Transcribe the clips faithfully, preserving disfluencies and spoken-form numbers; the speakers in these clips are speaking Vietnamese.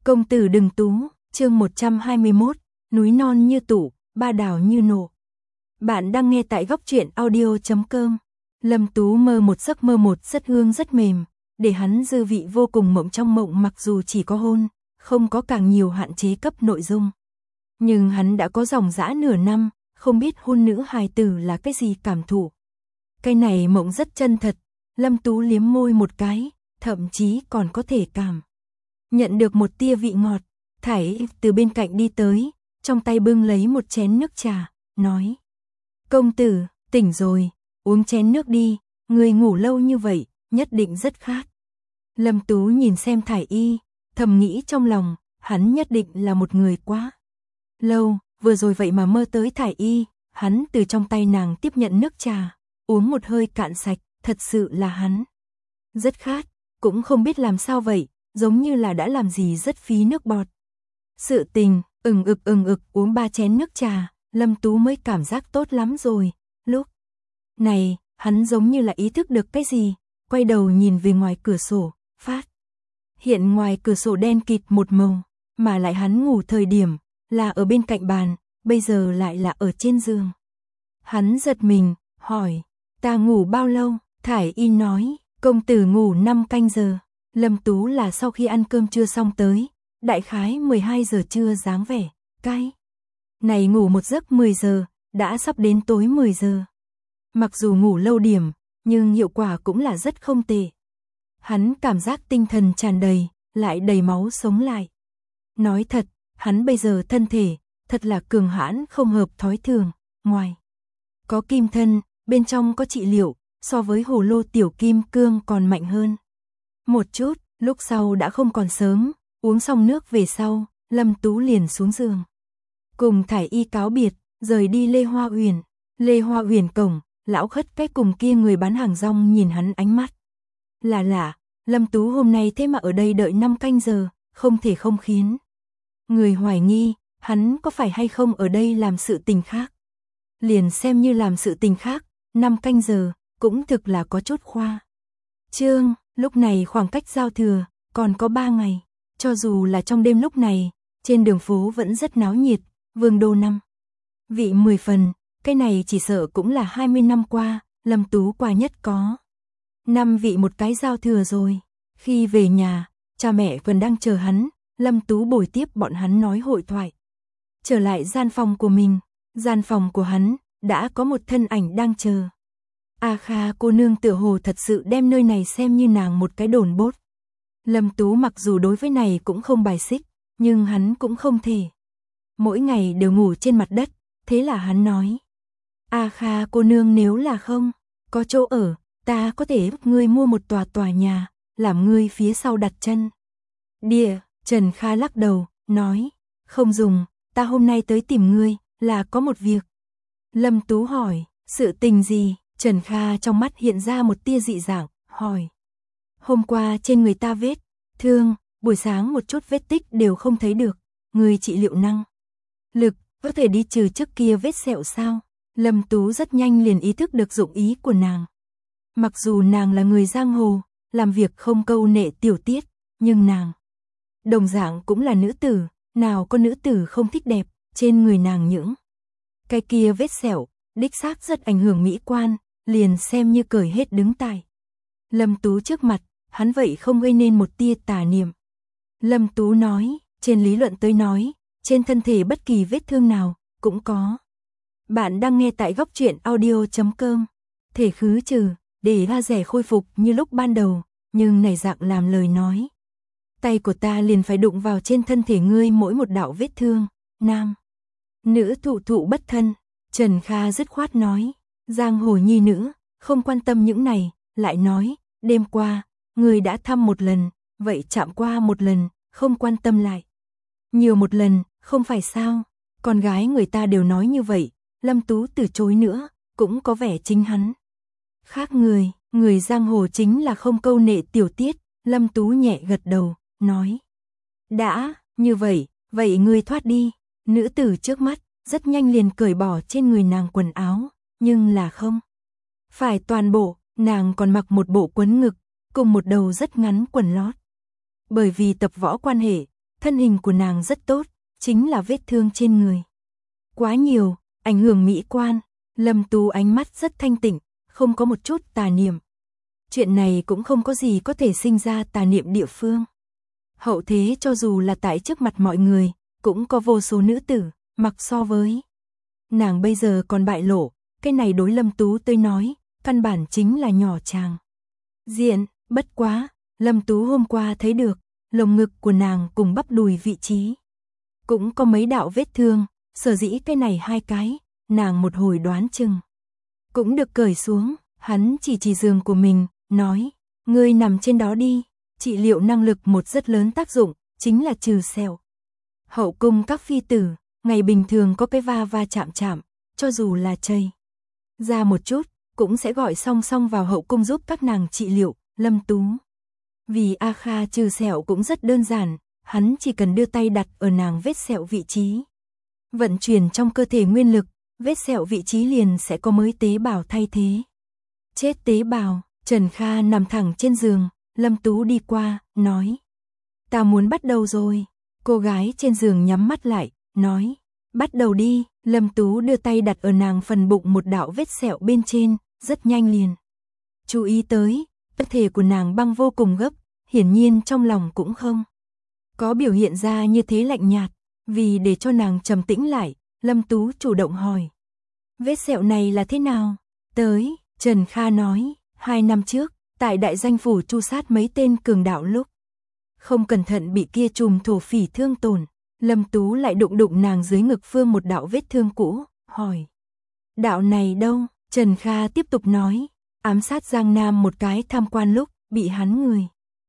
Công tử đừng tú, chương một trăm hai mươi mốt, núi non như tủ, ba đào như nổ. Bạn đang nghe tại góc truyện audio chấm com. Lâm Tú mơ một giấc mơ một rất hương rất mềm, để hắn dư vị vô cùng mộng trong mộng mặc dù chỉ có hôn, không có càng nhiều hạn chế cấp nội dung. Nhưng hắn đã có dòng dã nửa năm, không biết hôn nữ hài tử là cái gì cảm thụ. Cái này mộng rất chân thật, Lâm Tú liếm môi một cái, thậm chí còn có thể cảm nhận được một tia vị ngọt. Thải từ bên cạnh đi tới, trong tay bưng lấy một chén nước trà, nói: Công tử, tỉnh rồi, uống chén nước đi, người ngủ lâu như vậy, nhất định rất khát. Lâm Tú nhìn xem Thải Y, thầm nghĩ trong lòng, hắn nhất định là một người quá lâu, vừa rồi vậy mà mơ tới Thải Y, hắn từ trong tay nàng tiếp nhận nước trà, uống một hơi cạn sạch, thật sự là hắn rất khát, cũng không biết làm sao vậy, giống như là đã làm gì rất phí nước bọt. Sự tình, ừng ực ừng ực uống ba chén nước trà, Lâm Tú mới cảm giác tốt lắm rồi. Lúc này, hắn giống như là ý thức được cái gì, quay đầu nhìn về ngoài cửa sổ, phát hiện ngoài cửa sổ đen kịt một màu, mà lại hắn ngủ thời điểm là ở bên cạnh bàn, bây giờ lại là ở trên giường. Hắn giật mình, hỏi: Ta ngủ bao lâu? Thải Y nói: Công tử ngủ năm canh giờ. Lâm Tú là sau khi ăn cơm trưa xong tới, đại khái mười hai giờ trưa dáng vẻ, cái này ngủ một giấc mười giờ, đã sắp đến tối mười giờ. Mặc dù ngủ lâu điểm, nhưng hiệu quả cũng là rất không tệ. Hắn cảm giác tinh thần tràn đầy, lại đầy máu sống lại. Nói thật, hắn bây giờ thân thể, thật là cường hãn không hợp thói thường, ngoài có kim thân, bên trong có trị liệu, so với hồ lô tiểu kim cương còn mạnh hơn một chút. Lúc sau đã không còn sớm, uống xong nước về sau, Lâm Tú liền xuống giường, cùng Thải Y cáo biệt, rời đi Lê Hoa Uyển. Lê Hoa Uyển cổng, lão khất cái cùng kia người bán hàng rong nhìn hắn ánh mắt là lạ, Lâm Tú hôm nay thế mà ở đây đợi năm canh giờ, không thể không khiến người hoài nghi, hắn có phải hay không ở đây làm sự tình khác. Liền xem như làm sự tình khác, năm canh giờ, cũng thực là có chút khoa trương. Lúc này khoảng cách giao thừa, còn có ba ngày, cho dù là trong đêm lúc này, trên đường phố vẫn rất náo nhiệt, vương đô năm vị mười phần, cái này chỉ sợ cũng là hai mươi năm qua, Lâm Tú qua nhất có năm vị một cái giao thừa rồi. Khi về nhà, cha mẹ vẫn đang chờ hắn, Lâm Tú bồi tiếp bọn hắn nói hội thoại. Trở lại gian phòng của mình, gian phòng của hắn, đã có một thân ảnh đang chờ. A Kha cô nương tựa hồ thật sự đem nơi này xem như nàng một cái đồn bốt. Lâm Tú mặc dù đối với này cũng không bài xích, nhưng hắn cũng không thể mỗi ngày đều ngủ trên mặt đất, thế là hắn nói: A Kha cô nương nếu là không có chỗ ở, ta có thể giúp ngươi mua một tòa tòa nhà, làm ngươi phía sau đặt chân địa. Trần Kha lắc đầu, nói: Không dùng, ta hôm nay tới tìm ngươi, là có một việc. Lâm Tú hỏi: Sự tình gì? Trần Kha trong mắt hiện ra một tia dị dạng, hỏi: Hôm qua trên người ta vết thương, buổi sáng một chút vết tích đều không thấy được, người trị liệu năng lực, có thể đi trừ trước kia vết sẹo sao? Lâm Tú rất nhanh liền ý thức được dụng ý của nàng. Mặc dù nàng là người giang hồ, làm việc không câu nệ tiểu tiết, nhưng nàng đồng dạng cũng là nữ tử, nào có nữ tử không thích đẹp, trên người nàng những cái kia vết sẹo, đích xác rất ảnh hưởng mỹ quan, liền xem như cởi hết đứng tại Lâm Tú trước mặt, hắn vậy không gây nên một tia tà niệm. Lâm Tú nói: Trên lý luận tới nói, trên thân thể bất kỳ vết thương nào, cũng có. Bạn đang nghe tại góc truyện audio chấm com. Thể khứ trừ, để da rẻ khôi phục như lúc ban đầu, nhưng này dạng làm lời nói. Tay của ta liền phải đụng vào trên thân thể ngươi mỗi một đạo vết thương, nam, nữ thụ thụ bất thân. Trần Kha dứt khoát nói: Giang hồ nhi nữ, không quan tâm những này, lại nói: Đêm qua, người đã thăm một lần, vậy chạm qua một lần, không quan tâm lại nhiều một lần, không phải sao? Con gái người ta đều nói như vậy, Lâm Tú từ chối nữa, cũng có vẻ chính hắn khác người, người giang hồ chính là không câu nệ tiểu tiết. Lâm Tú nhẹ gật đầu, nói: Đã, như vậy, vậy ngươi thoát đi. Nữ tử trước mắt rất nhanh liền cởi bỏ trên người nàng quần áo, nhưng là không phải toàn bộ, nàng còn mặc một bộ quấn ngực, cùng một đầu rất ngắn quần lót. Bởi vì tập võ quan hệ, thân hình của nàng rất tốt, chính là vết thương trên người. Quá nhiều, ảnh hưởng mỹ quan. Lâm Tú ánh mắt rất thanh tịnh, không có một chút tà niệm. Chuyện này cũng không có gì có thể sinh ra tà niệm địa phương. Hậu thế cho dù là tại trước mặt mọi người, cũng có vô số nữ tử, mặc so với nàng bây giờ còn bại lộ, cái này đối Lâm Tú tới nói, căn bản chính là nhỏ chàng. Diện, bất quá, Lâm Tú hôm qua thấy được, lồng ngực của nàng cùng bắp đùi vị trí. Cũng có mấy đạo vết thương, sở dĩ cái này hai cái, nàng một hồi đoán chừng. Cũng được cởi xuống, hắn chỉ chỉ giường của mình, nói, ngươi nằm trên đó đi, trị liệu năng lực một rất lớn tác dụng, chính là trừ sẹo. Hậu cung các phi tử, ngày bình thường có cái va va chạm chạm, cho dù là chây ra một chút, cũng sẽ gọi song song vào hậu cung giúp các nàng trị liệu. Lâm Tú vì A Kha trừ sẹo cũng rất đơn giản, hắn chỉ cần đưa tay đặt ở nàng vết sẹo vị trí, vận chuyển trong cơ thể nguyên lực, vết sẹo vị trí liền sẽ có mới tế bào thay thế. Chết tế bào. Trần Kha nằm thẳng trên giường, Lâm Tú đi qua, nói, ta muốn bắt đầu rồi. Cô gái trên giường nhắm mắt lại, nói, bắt đầu đi. Lâm Tú đưa tay đặt ở nàng phần bụng một đạo vết sẹo bên trên, rất nhanh liền chú ý tới, cơ thể của nàng băng vô cùng gấp, hiển nhiên trong lòng cũng không có biểu hiện ra như thế lạnh nhạt. Vì để cho nàng trầm tĩnh lại, Lâm Tú chủ động hỏi, vết sẹo này là thế nào? Tới, Trần Kha nói, hai năm trước, tại đại danh phủ tru sát mấy tên cường đạo lúc không cẩn thận bị kia trùm thổ phỉ thương tổn, Lâm Tú lại đụng đụng nàng dưới ngực phương một đạo vết thương cũ, hỏi, đạo này đâu? Trần Kha tiếp tục nói, ám sát Giang Nam một cái tham quan lúc, bị hắn người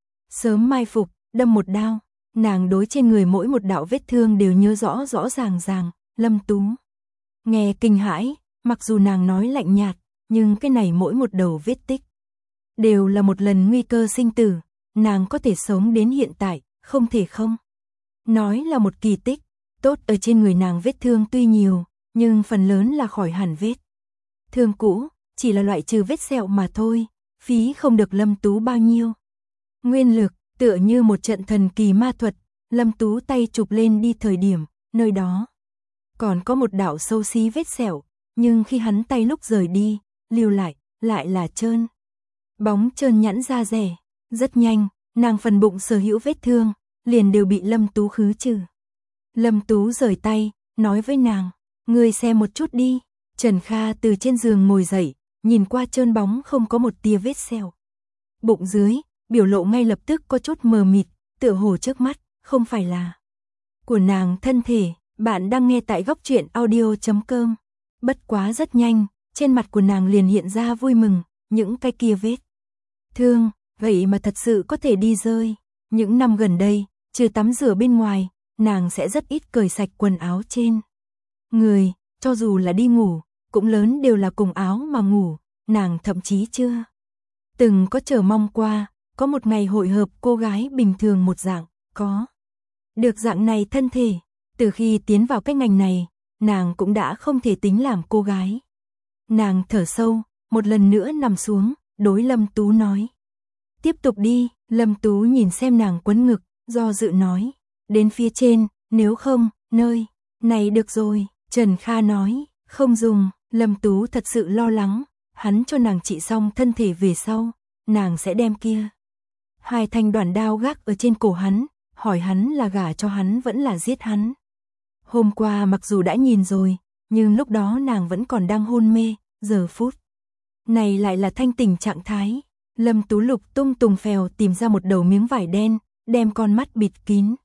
sớm mai phục, đâm một đao. Nàng đối trên người mỗi một đạo vết thương đều nhớ rõ rõ ràng ràng. Lâm Tú nghe kinh hãi, mặc dù nàng nói lạnh nhạt, nhưng cái này mỗi một đầu vết tích đều là một lần nguy cơ sinh tử. Nàng có thể sống đến hiện tại, không thể không nói là một kỳ tích. Tốt ở trên người nàng vết thương tuy nhiều, nhưng phần lớn là khỏi hẳn vết thương cũ, chỉ là loại trừ vết sẹo mà thôi, phí không được Lâm Tú bao nhiêu nguyên lực. Tựa như một trận thần kỳ ma thuật, Lâm Tú tay chụp lên đi thời điểm, nơi đó còn có một đạo sâu xí vết sẹo, nhưng khi hắn tay lúc rời đi, lưu lại, lại là trơn bóng trơn nhẵn da rẻ. Rất nhanh, nàng phần bụng sở hữu vết thương, liền đều bị Lâm Tú khứ trừ. Lâm Tú rời tay, nói với nàng, ngươi xem một chút đi. Trần Kha từ trên giường ngồi dậy, nhìn qua trơn bóng không có một tia vết sẹo bụng dưới, biểu lộ ngay lập tức có chút mờ mịt, tựa hồ trước mắt không phải là của nàng thân thể. Bạn đang nghe tại góc truyện audio chấm com. Bất quá rất nhanh, trên mặt của nàng liền hiện ra vui mừng, những cái kia vết thương, vậy mà thật sự có thể đi rơi. Những năm gần đây, trừ tắm rửa bên ngoài, nàng sẽ rất ít cởi sạch quần áo trên người, cho dù là đi ngủ, cũng lớn đều là cùng áo mà ngủ. Nàng thậm chí chưa từng có chờ mong qua có một ngày hội hợp cô gái bình thường một dạng, có được dạng này thân thể. Từ khi tiến vào cái ngành này, nàng cũng đã không thể tính làm cô gái. Nàng thở sâu, một lần nữa nằm xuống, đối Lâm Tú nói, tiếp tục đi. Lâm Tú nhìn xem nàng quấn ngực, do dự nói, đến phía trên, nếu không, nơi này được rồi. Trần Kha nói, không dùng. Lâm Tú thật sự lo lắng, hắn cho nàng trị xong thân thể về sau, nàng sẽ đem kia hai thanh đoàn đao gác ở trên cổ hắn, hỏi hắn là gả cho hắn vẫn là giết hắn. Hôm qua mặc dù đã nhìn rồi, nhưng lúc đó nàng vẫn còn đang hôn mê, giờ phút này lại là thanh tỉnh trạng thái. Lâm Tú lục tung tùng phèo tìm ra một đầu miếng vải đen, đem con mắt bịt kín.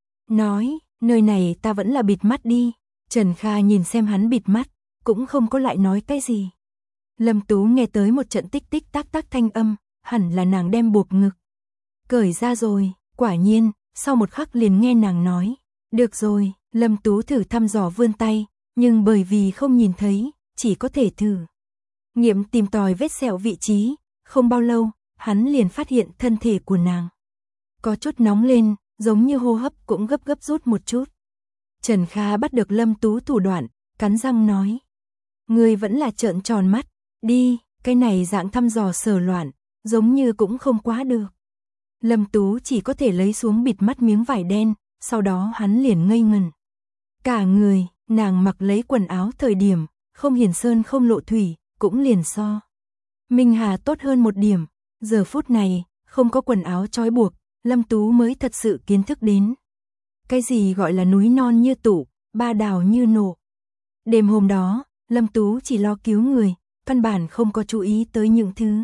Nói, nơi này ta vẫn là bịt mắt đi. Trần Kha nhìn xem hắn bịt mắt, cũng không có lại nói cái gì. Lâm Tú nghe tới một trận tích tích tác tác thanh âm, hẳn là nàng đem buộc ngực cởi ra rồi. Quả nhiên, sau một khắc liền nghe nàng nói, được rồi. Lâm Tú thử thăm dò vươn tay, nhưng bởi vì không nhìn thấy, chỉ có thể thử nghiệm tìm tòi vết sẹo vị trí. Không bao lâu, hắn liền phát hiện thân thể của nàng có chút nóng lên, giống như hô hấp cũng gấp gấp rút một chút. Trần Kha bắt được Lâm Tú thủ đoạn, cắn răng nói, ngươi vẫn là trợn tròn mắt đi, cái này dạng thăm dò sờ loạn, giống như cũng không quá được. Lâm Tú chỉ có thể lấy xuống bịt mắt miếng vải đen, sau đó hắn liền ngây ngần. Cả người, nàng mặc lấy quần áo thời điểm, không hiển sơn không lộ thủy, cũng liền so. Minh Hà tốt hơn một điểm, giờ phút này, không có quần áo trói buộc, Lâm Tú mới thật sự kiến thức đến. Cái gì gọi là núi non như tủ, ba đào như nộ. Đêm hôm đó, Lâm Tú chỉ lo cứu người, căn bản không có chú ý tới những thứ.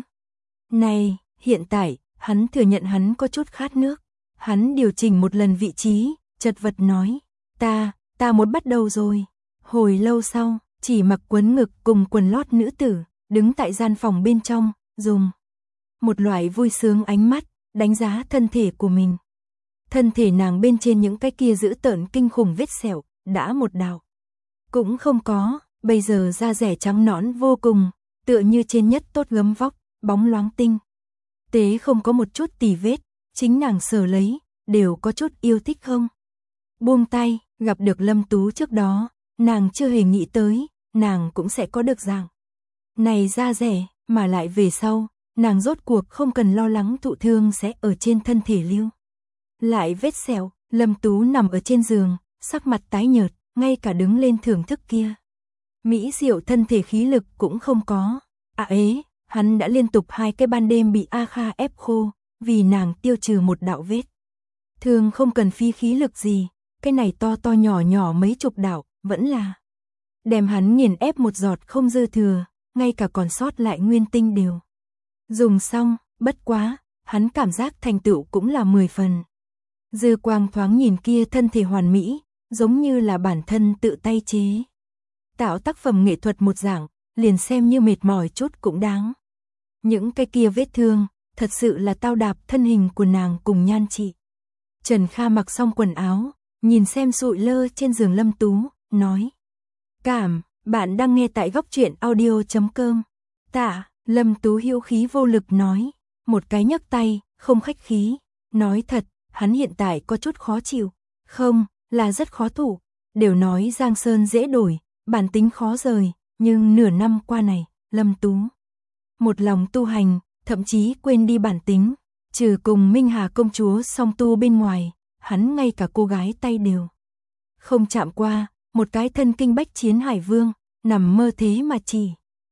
Này, hiện tại, hắn thừa nhận hắn có chút khát nước. Hắn điều chỉnh một lần vị trí, chật vật nói, ta, ta muốn bắt đầu rồi. Hồi lâu sau, chỉ mặc quấn ngực cùng quần lót nữ tử, đứng tại gian phòng bên trong, dùng một loại vui sướng ánh mắt, đánh giá thân thể của mình. Thân thể nàng bên trên những cái kia dữ tợn kinh khủng vết sẹo, đã một đạo cũng không có, bây giờ da rẻ trắng nõn vô cùng, tựa như trên nhất tốt gấm vóc, bóng loáng tinh tế, không có một chút tì vết, chính nàng sờ lấy, đều có chút yêu thích không. Buông tay, gặp được Lâm Tú trước đó, nàng chưa hề nghĩ tới, nàng cũng sẽ có được dạng này da rẻ, mà lại về sau, nàng rốt cuộc không cần lo lắng thụ thương sẽ ở trên thân thể lưu lại vết sẹo. Lâm Tú nằm ở trên giường, sắc mặt tái nhợt, ngay cả đứng lên thưởng thức kia mỹ diệu thân thể khí lực cũng không có. À ế, hắn đã liên tục hai cái ban đêm bị A Kha ép khô, vì nàng tiêu trừ một đạo vết thương không cần phí khí lực gì, cái này to to nhỏ nhỏ mấy chục đạo, vẫn là đem hắn nghiền ép một giọt không dư thừa, ngay cả còn sót lại nguyên tinh đều dùng xong. Bất quá, hắn cảm giác thành tựu cũng là mười phần. Dư quang thoáng nhìn kia thân thể hoàn mỹ, giống như là bản thân tự tay chế tạo tác phẩm nghệ thuật một dạng, liền xem như mệt mỏi chút cũng đáng. Những cái kia vết thương, thật sự là tao đạp thân hình của nàng cùng nhan trị. Trần Kha mặc xong quần áo, nhìn xem sụi lơ trên giường Lâm Tú, nói. Cảm, bạn đang nghe tại góc truyện audio chấm com. Tạ, Lâm Tú hữu khí vô lực nói, một cái nhấc tay, không khách khí. Nói thật, hắn hiện tại có chút khó chịu. Không, là rất khó thủ. Đều nói Giang Sơn dễ đổi, bản tính khó rời, nhưng nửa năm qua này, Lâm Tú một lòng tu hành, thậm chí quên đi bản tính. Trừ cùng Minh Hà công chúa song tu bên ngoài, hắn ngay cả cô gái tay đều không chạm qua. Một cái thân kinh bách chiến hải vương, nằm mơ thế mà chỉ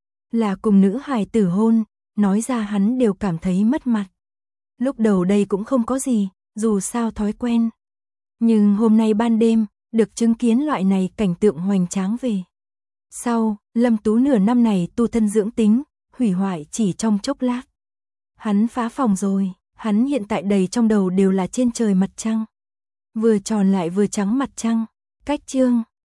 là cùng nữ hài tử hôn, nói ra hắn đều cảm thấy mất mặt. Lúc đầu đây cũng không có gì, dù sao thói quen. Nhưng hôm nay ban đêm, được chứng kiến loại này cảnh tượng hoành tráng về. Sau, Lâm Tú nửa năm này tu thân dưỡng tính, hủy hoại chỉ trong chốc lát. Hắn phá phòng rồi, hắn hiện tại đầy trong đầu đều là trên trời mặt trăng. Vừa tròn lại vừa trắng mặt trăng. Cách chương